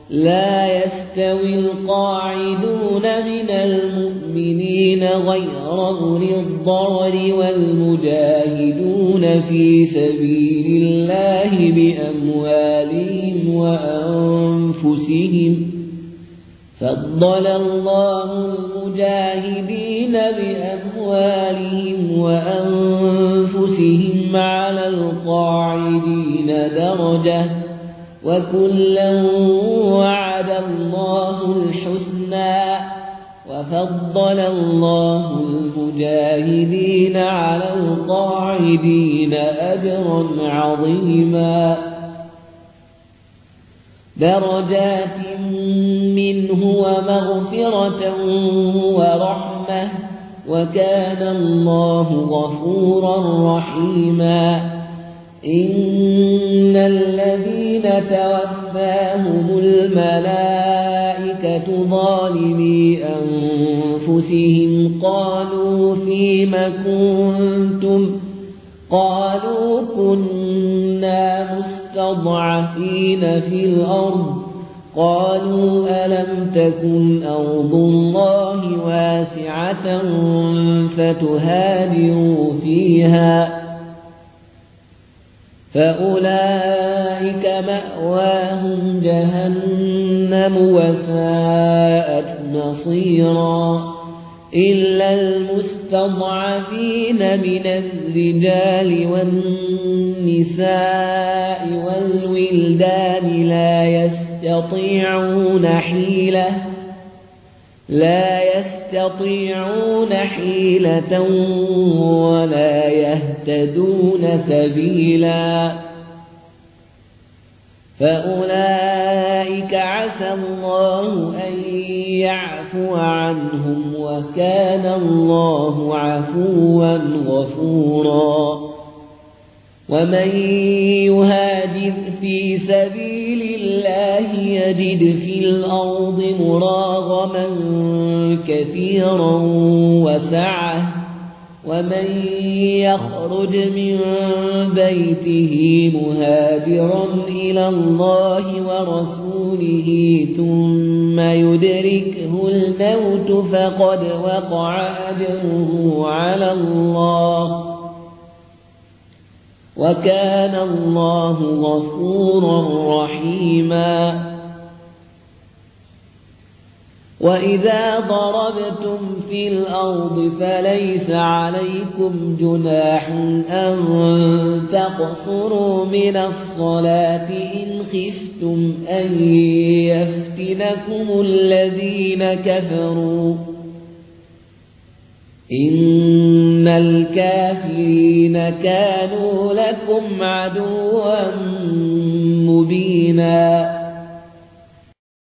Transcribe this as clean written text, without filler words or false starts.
لا يستوي القاعدون من المؤمنين غير أولي الضرر والمجاهدون في سبيل الله بأموالهم وأنفسهم فضل الله المجاهدين بأموالهم وأنفسهم على القاعدين درجة وكلا وعد الله الحسنى وفضل الله المجاهدين على القاعدين أجرا عظيما درجات منه ومغفرة ورحمة وكان الله غفورا رحيما إن الذين توفاهم الملائكة ظالمي أنفسهم قالوا فيم كنتم قالوا كنا مستضعفين في الأرض قالوا ألم تكن أرض الله واسعة فتهاجروا فيها فأولئك مأواهم جهنم وساءت مصيرا إلا المستضعفين من الرجال والنساء والولدان لا يستطيعون حيلة ولا يهتدون سبيلا فأولئك عسى الله أن يعفو عنهم وكان الله عفوا غفورا ومن يهاجر في سبيل الله يجد في الأرض مراغما كثيرا وسعة ومن يخرج من بيته مهاجرا إلى الله ورسوله ثم يدركه الموت فقد وقع أجره على الله وكان الله غفورا رحيما وإذا ضربتم في الأرض فليس عليكم جناح أن تقصروا من الصلاة إن خفتم أن يفتنكم الذين كفروا إن الكافرين كانوا لكم عدوا